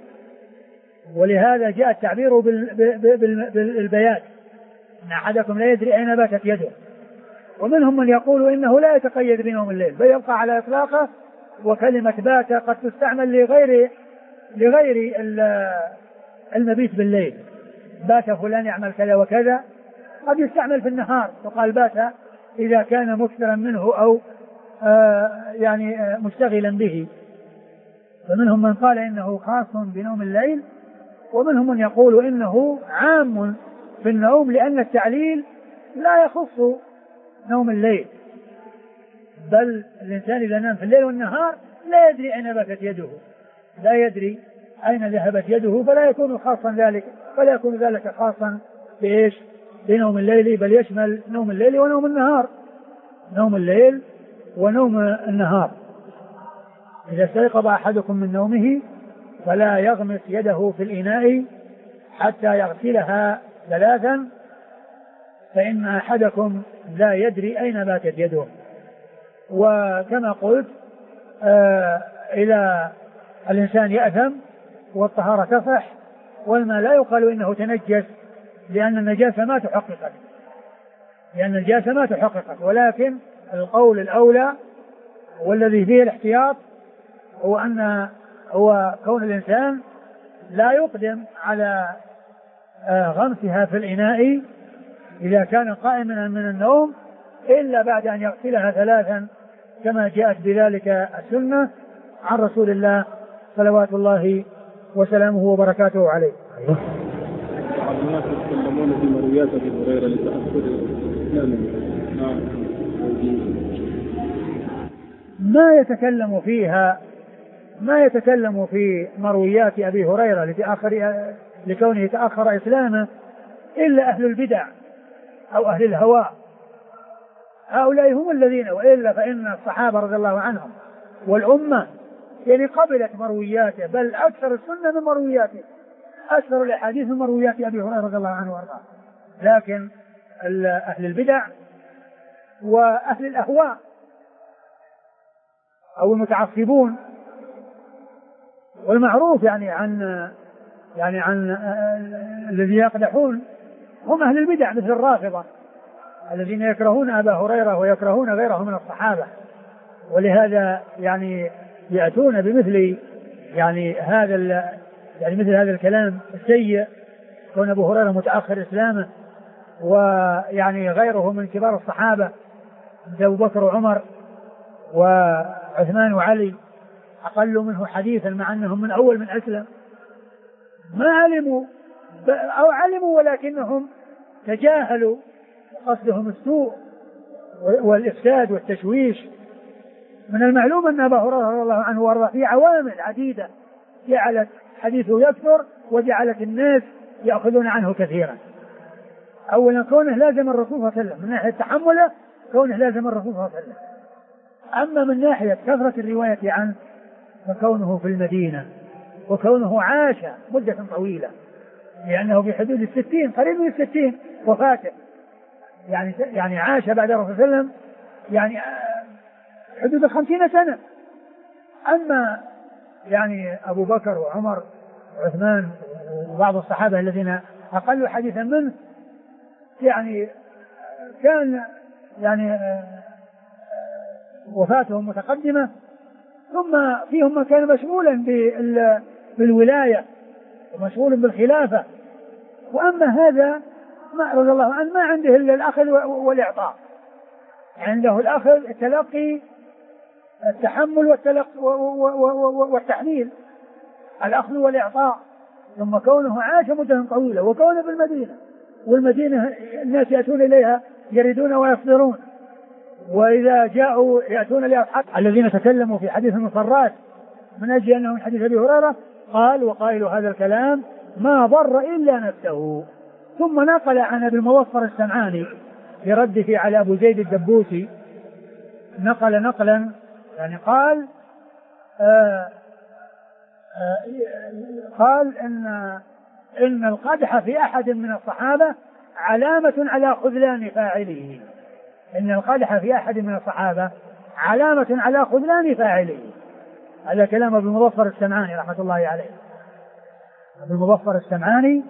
ولهذا جاء التعبير بالبيات إن أحدكم لا يدري أين باتت يده. ومنهم من يقول إنه لا يتقيد بنوم الليل بل يبقى على إطلاقه، وكلمة بات قد تستعمل لغير المبيت بالليل. بات فلان يعمل كذا وكذا، قد يستعمل في النهار وقال بات إذا كان مكثرا منه أو يعني مشتغلا به. فمنهم من قال إنه خاص بنوم الليل، ومنهم من يقول إنه عام في النوم، لأن التعليل لا يخص نوم الليل، بل الإنسان إذا نام في الليل والنهار لا يدري أين باتت يده، لا يدري أين ذهبت يده، فلا يكون خاصا ذلك، فلا يكون ذلك خاصا بإيش؟ بنوم الليل، بل يشمل نوم الليل ونوم النهار، نوم الليل ونوم النهار. إذا استيقظ أحدكم من نومه فلا يغمس يده في الإناء حتى يغسلها 3، فإن أحدكم لا يدري أين باتت يده. وكما قلت إذا الإنسان يأثم والطهارة تصح والماء لا يقال إنه تنجس، لأن النجاسة ما تحققت، ولكن القول الأولى والذي فيه الاحتياط هو كون الإنسان لا يقدم على غمسها في الإناء إذا كان قائما من النوم إلا بعد أن يغسلها 3 كما جاءت بذلك السنة عن رسول الله صلوات الله وسلامه وبركاته عليه. بعض الناس يتكلمون في مرويات أبي هريرة لتأثر ما يتكلم في مرويات أبي هريرة لكونه تأخر إسلامه إلا أهل البدع أو أهل الهوى، هؤلاء هم الذين، وإلا فإن الصحابة رضي الله عنهم والأمة يعني قبلت مروياته، بل أكثر السنة من مروياته، أكثر الأحاديث من مرويات أبي هريرة رضي الله عنه وارضاه. لكن أهل البدع وأهل الأهواء أو المتعصبون، والمعروف يعني عن الذين يقدحون هم أهل البدع مثل الرافضة الذين يكرهون أبا هريرة ويكرهون غيره من الصحابة، ولهذا يعني يأتون بمثل مثل هذا الكلام السيء، كون أبو هريرة متأخر إسلامه، ويعني غيره من كبار الصحابة مثل أبو بكر وعمر وعثمان وعلي أقل منه حديثا مع أنهم من أول من أسلم، ما علموا أو علموا ولكنهم تجاهلوا، قصدهم السوء والإفساد والتشويش. من المعلوم أن أبا هريرة رضي الله عنه وارضاه في عوامل عديدة جعلت حديثه يكثر وجعلت الناس يأخذون عنه كثيرا. أولا كونه لازم الرسول صلى الله عليه وسلم، من ناحية تحمله كونه لازم الرسول صلى الله عليه وسلم، أما من ناحية كثرة الرواية عنه فكونه في المدينة وكونه عاش مدة طويلة، لأنه في حدود 60 قريب من 60 وفاته، يعني عاش بعد الرسول صلى الله عليه وسلم يعني حدود 50 سنة. أما يعني أبو بكر وعمر وعثمان وبعض الصحابة الذين أقل حديثا منه يعني كان يعني وفاتهم متقدمة، ثم فيهم من كان مشغولا بالولاية ومشغول بالخلافة، وأما هذا ما رضي الله عنه ما عنده إلا الأخذ والإعطاء، عنده الأخذ التلقي التحمل والتحميل، الأخذ والإعطاء. ثم كونه عاش مدة طويلة وكونه بالمدينة، والمدينة الناس يأتون إليها يريدون ويصدرون، وإذا جاءوا يأتون لأصحاب الذين تكلموا في حديث المصرات من أجل أنه من حديث أبي هريرة، قال وقائل هذا الكلام ما ضر إلا نفسه. ثم نقل عن أبي الموفر السمعاني في رده على أبو زيد الدبوسي نقل نقلا يعني قال إن القدح في أحد من الصحابة علامة على خذلان فاعله. إن القدح في أحد من الصحابة علامة على خذلان فاعله. هذا كلام ابن المظفر السمعاني رحمة الله عليه. ابن المظفر السمعاني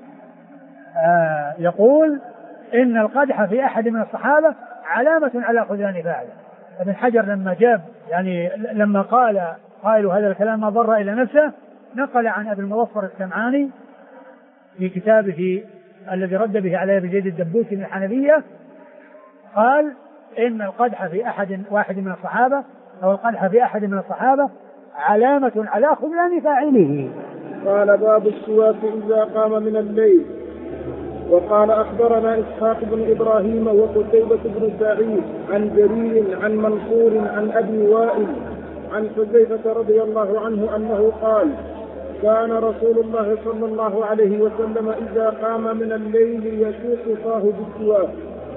يقول إن القدح في أحد من الصحابة علامة على خذلان فاعله. ابن حجر لما جاب يعني لما قالوا هذا الكلام ما ضر إلى نفسه نقل عن ابن المظفر السمعاني في كتابه الذي رد به على ابي زيد الدبوسي من الحنفية قال إن القدح في واحد من الصحابة أو القدح في أحد من الصحابة علامة على خذلان فاعله. قال باب السواك إذا قام من الليل. وقال أخبرنا إسحاق بن إبراهيم وقتيبة بن سعيد عن جرير عن منصور عن أبي وائل عن حذيفة رضي الله عنه أنه قال كان رسول الله صلى الله عليه وسلم إذا قام من الليل يسوق فاه بالسواك.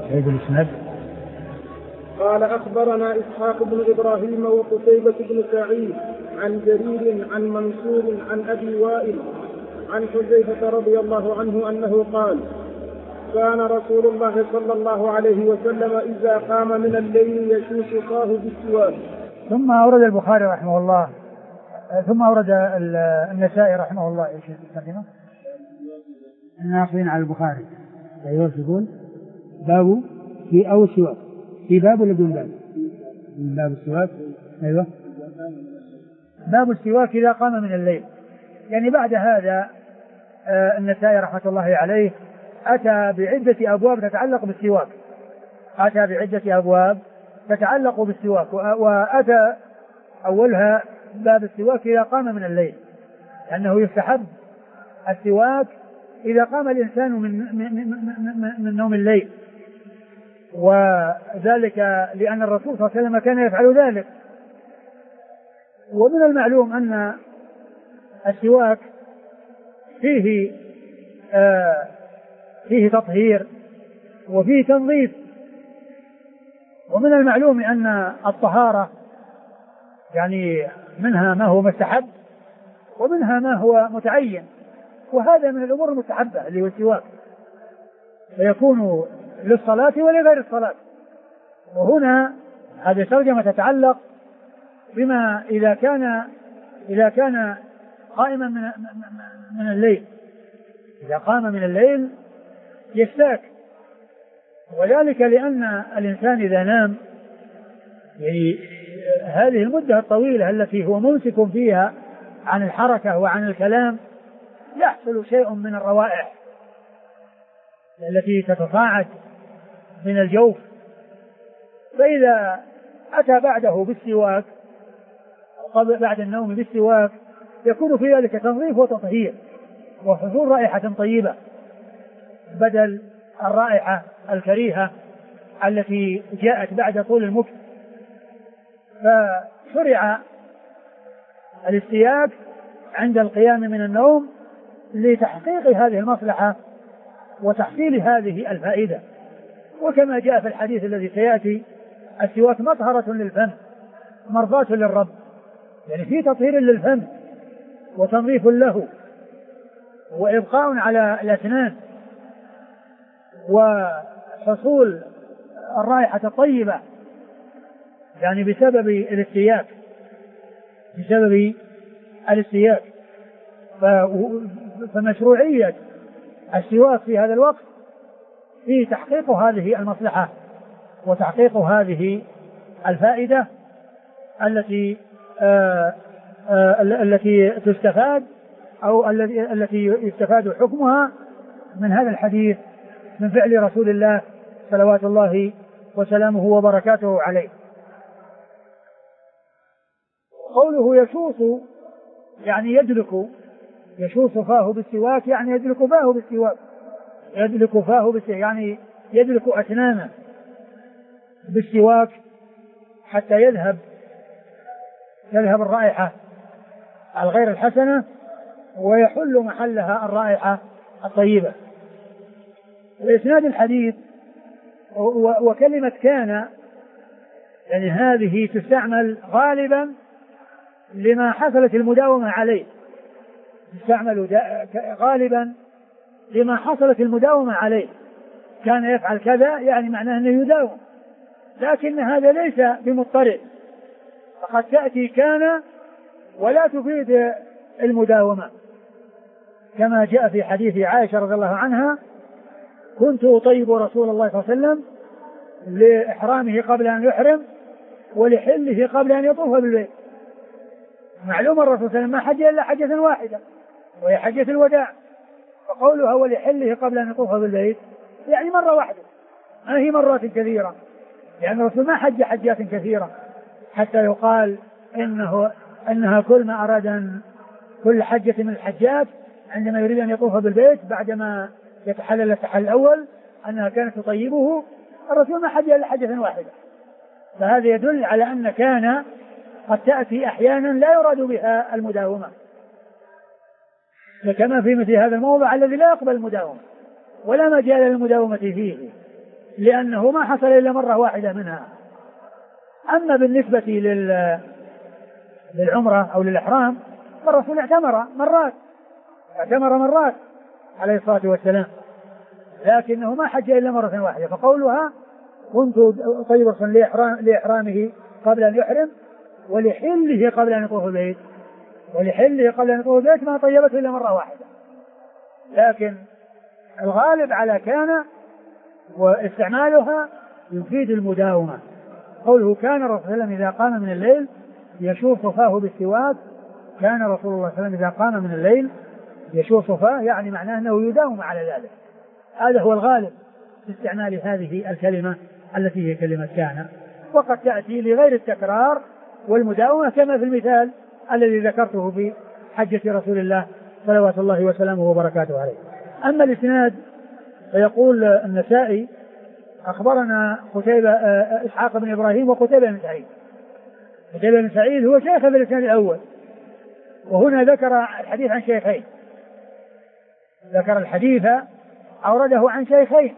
قال أخبرنا إسحاق بن إبراهيم وقتيبة بن سعيد عن جرير عن منصور عن أبي وائل عن حذيفة رضي الله عنه أنه قال كان رسول الله صلى الله عليه وسلم إذا قام من الليل يشوش فاه بالسواك. ثم أورد البخاري رحمه الله ثم أورد النسائي رحمه الله ايش الترجمة؟ الناقلين على البخاري أيوه يقول باب في أو السواك في باب ولا بدون باب؟ من باب السواك أيوه باب السواك إذا قام من الليل. يعني بعد هذا النسائي رحمة الله عليه أتى بعدة أبواب تتعلق بالسواك. وأتى أولها باب السواك إذا قام من الليل لأنه يستحب السواك إذا قام الإنسان من نوم الليل وذلك لأن الرسول صلى الله عليه وسلم كان يفعل ذلك. ومن المعلوم أن السواك فيه تطهير وفيه تنظيف. ومن المعلوم أن الطهارة يعني منها ما هو مستحب ومنها ما هو متعين وهذا من الأمور المستحبة اللي هو السواك فيكون للصلاة ولغير الصلاة. وهنا هذه الترجمة تتعلق بما إذا كان قائما من الليل. إذا قام من الليل يستاك وذلك لأن الإنسان إذا نام يعني هذه المدة الطويلة التي هو ممسك فيها عن الحركة وعن الكلام يحصل شيء من الروائح التي تتصاعد من الجوف. فإذا أتى بعده بالسواك قبل بعد النوم بالسواك يكون في ذلك تنظيف وتطهير وحصول رائحة طيبة بدل الرائحة الكريهة التي جاءت بعد طول المكث. فشرع الاستياك عند القيام من النوم لتحقيق هذه المصلحة وتحصيل هذه الفائدة. وكما جاء في الحديث الذي سيأتي السواك مطهرة للفم مرضاة للرب يعني في تطهير للفم وتنظيف له وإبقاء على الأسنان وحصول الرائحة الطيبة يعني بسبب الاستياك. فمشروعية السواك في هذا الوقت في تحقيق هذه المصلحة وتحقيق هذه الفائدة التي تستفاد أو التي يستفاد حكمها من هذا الحديث من فعل رسول الله صلوات الله وسلامه وبركاته عليه. قوله يشوص يعني يشوص فاه بالسواك يعني يدلك فاه بالسواك يعني يدلك أسنانه بالسواك حتى يذهب الرائحة الغير الحسنة ويحل محلها الرائحة الطيبة. وإسناد الحديث وكلمة كان يعني هذه تستعمل غالبا لما حصلت المداومة عليه، تستعمل غالبا لما حصلت المداومة عليه، كان يفعل كذا يعني معناه أنه يداوم، لكن هذا ليس بمضطرد، فقد تأتي كان ولا تفيد المداومة، كما جاء في حديث عائشة رضي الله عنها: كنت أطيب رسول الله صلى الله عليه وسلم لإحرامه قبل أن يحرم ولحله قبل أن يطوف بالبيت. معلوم الرسول صلى الله عليه وسلم ما حج إلا حجة واحدة وهي حجة الوداع، فقولها ولحله قبل أن يطوف بالبيت يعني مرة واحدة، ما هي مرات كثيرة، لأن الرسول ما حج حجات كثيرة حتى يقال إنها كل ما أراد أن كل حجة من الحجات عندما يريد أن يطوف بالبيت بعدما يتحلل التحلل الأول أنها كانت تطيبه. الرسول ما حج إلا حجة واحدة، فهذا يدل على أن كان قد تأتي أحيانا لا يراد بها المداومة، فكما في مثل هذا الموضع الذي لا يقبل المداومة ولا مجال للمداومة فيه لأنه ما حصل إلا مرة واحدة منها. أما بالنسبة للعمرة أو للإحرام فالرسول اعتمر مرات عليه الصلاة والسلام، لكنه ما حج إلا مرة واحدة، فقولها كنت أطيب لإحرامه قبل أن يحرم ولحله قبل أن يطوف البيت، ولحله قبل أن يطوف البيت ما طيبته إلا مرة واحدة، لكن الغالب على كان واستعمالها يفيد المداومة. قوله كان الرسول صلى الله عليه وسلم إذا قام من الليل يشوف صفاه بالسواك، كان رسول الله صلى الله عليه وسلم إذا قام من الليل يشوف صفاه يعني معناه أنه يداوم على ذلك. هذا هو الغالب في استعمال هذه الكلمة التي هي كلمة كان، وقد تأتي لغير التكرار والمداومة كما في المثال الذي ذكرته في حجة رسول الله صلوات الله وسلامه وبركاته عليه. أما الإسناد فيقول النسائي: أخبرنا قتيبة إسحاق بن إبراهيم وقتيبة بن سعيد. قتيبة بن سعيد هو شيخ في الإسناد الأول، وهنا ذكر الحديث عن شيخين، ذكر الحديث أورده عن شيخين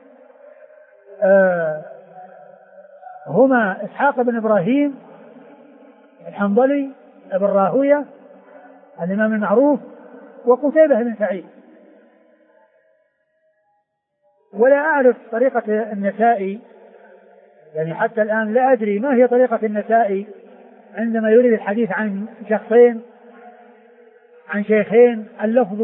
هما إسحاق بن إبراهيم الحنظلي ابن راهوية الإمام المعروف وقتيبة بن سعيد. ولا أعرف طريقة النسائي، يعني حتى الآن لا أدري ما هي طريقة النسائي عندما يريد الحديث عن شخصين عن شيخين اللفظ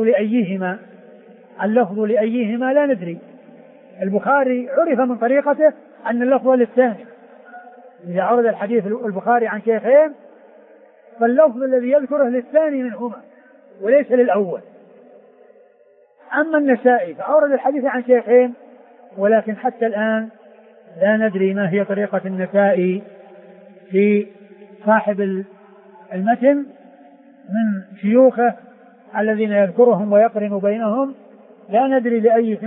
لأيهما لا ندري. البخاري عرف من طريقته أن اللفظ للثاني، إذا عرض الحديث البخاري عن شيخين فاللفظ الذي يذكره للثاني منهما وليس للأول. أما النسائي فأورد الحديث عن شيخين، ولكن حتى الآن لا ندري ما هي طريقة النسائي في صاحب المتن من شيوخه الذين يذكرهم ويقرن بينهم، لا ندري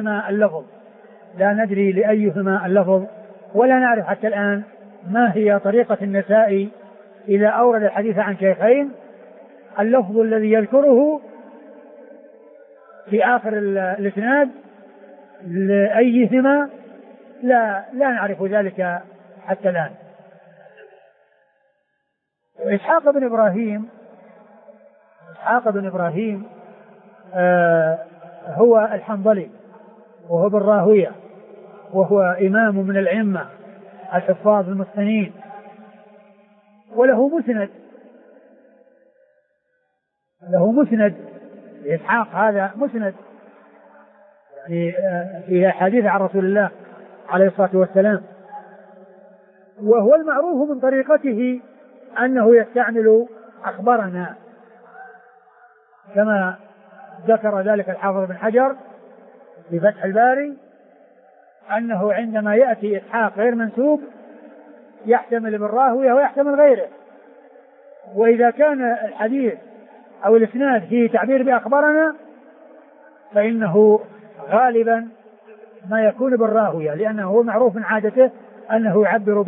لأيهما اللفظ، ولا نعرف حتى الآن ما هي طريقة النسائي إذا أورد الحديث عن شيخين اللفظ الذي يذكره في آخر الإسناد لأيهما لا نعرف ذلك حتى الآن. إسحاق بن إبراهيم هو الحنظلي وهو ابن راهوية، وهو إمام من الأئمة الحفاظ المتقنين، وله مسند إسحاق هذا مسند في حديث عن رسول الله عليه الصلاة والسلام. وهو المعروف من طريقته أنه يستعمل أخبرنا، كما ذكر ذلك الحافظ بن حجر في فتح الباري أنه عندما يأتي إسحاق غير منسوب يحتمل ابن راهوية ويحتمل غيره، وإذا كان الحديث أو الإسناد فيه تعبير بأخبرنا فإنه غالبا ما يكون ابن راهوية، لأنه هو معروف من عادته أنه يعبر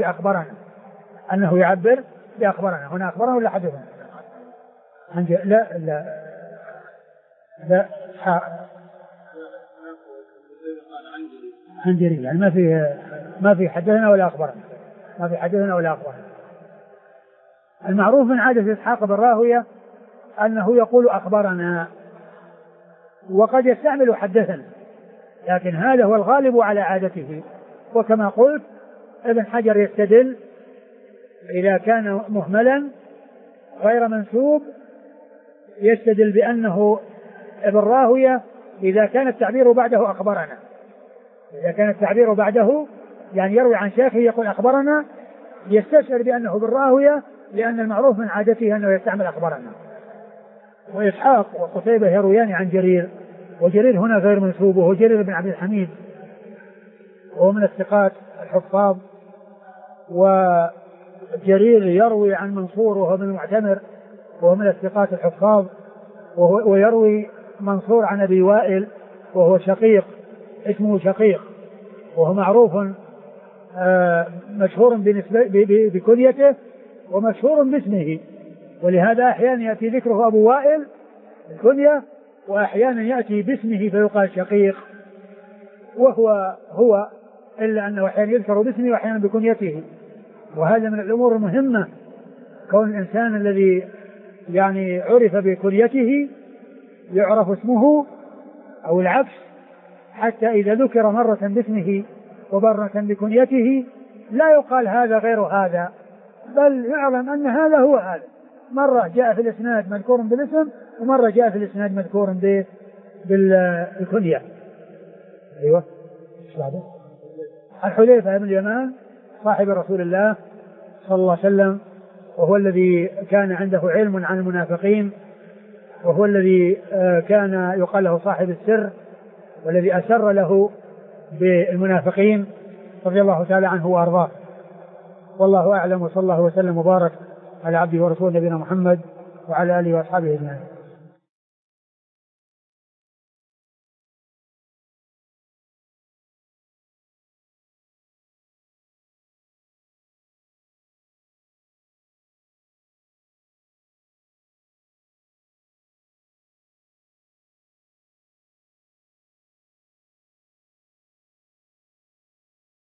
بأخبرنا. هنا أخبرنا ولا حدثنا؟ لا عن جرير، يعني ما في حدثنا ولا أخبرنا، ما في حدثنا ولا أخبرنا. المعروف من عادة إسحاق بن راهوية أنه يقول أخبرنا، وقد يستعمل حدثنا، لكن هذا هو الغالب على عادته. وكما قلت ابن حجر يستدل إذا كان مهملا غير منسوب، يستدل بأنه ابن راهوية إذا كان التعبير بعده أخبرنا، إذا كان التعبير بعده يعني يروي عن شيخه يقول أخبرنا، يستشعر بأنه ابن راهوية، لأن المعروف من عادته أنه يستعمل أخبرنا. وإسحاق وقتيبة يرويان عن جرير، وجرير هنا غير منسوب، وهو جرير بن عبد الحميد، وهو من الثقات الحفاظ. وجرير يروي عن منصور وهو من المعتمر، وهو من الثقات الحفاظ. ويروي منصور عن أبي وائل وهو شقيق، اسمه شقيق، وهو معروف مشهور بكنيته ومشهور باسمه، ولهذا أحيانا يأتي ذكره أبو وائل الكنية، وأحيانا يأتي باسمه فيقال شقيق، وهو إلا أنه أحيانا يذكر باسمه وأحيانا بكنيته. وهذا من الأمور المهمة، كون الإنسان الذي يعني عرف بكنيته يعرف اسمه أو العكس، حتى إذا ذكر مرة باسمه ومرة بكنيته لا يقال هذا غير هذا، بل يعلم أن هذا هو هذا. مرة جاء في الإسناد مذكور بالاسم، ومرة جاء في الإسناد مذكور بالكنية. أيوة. الحذيفة بن اليمان صاحب رسول الله صلى الله عليه وسلم، وهو الذي كان عنده علم عن المنافقين، وهو الذي كان يقال له صاحب السر، والذي أسر له بالمنافقين، رضي الله تعالى عنه وأرضاه. والله أعلم، وصلى الله وسلم وبارك على عبده ورسوله نبينا محمد وعلى آله وأصحابه أجمعين.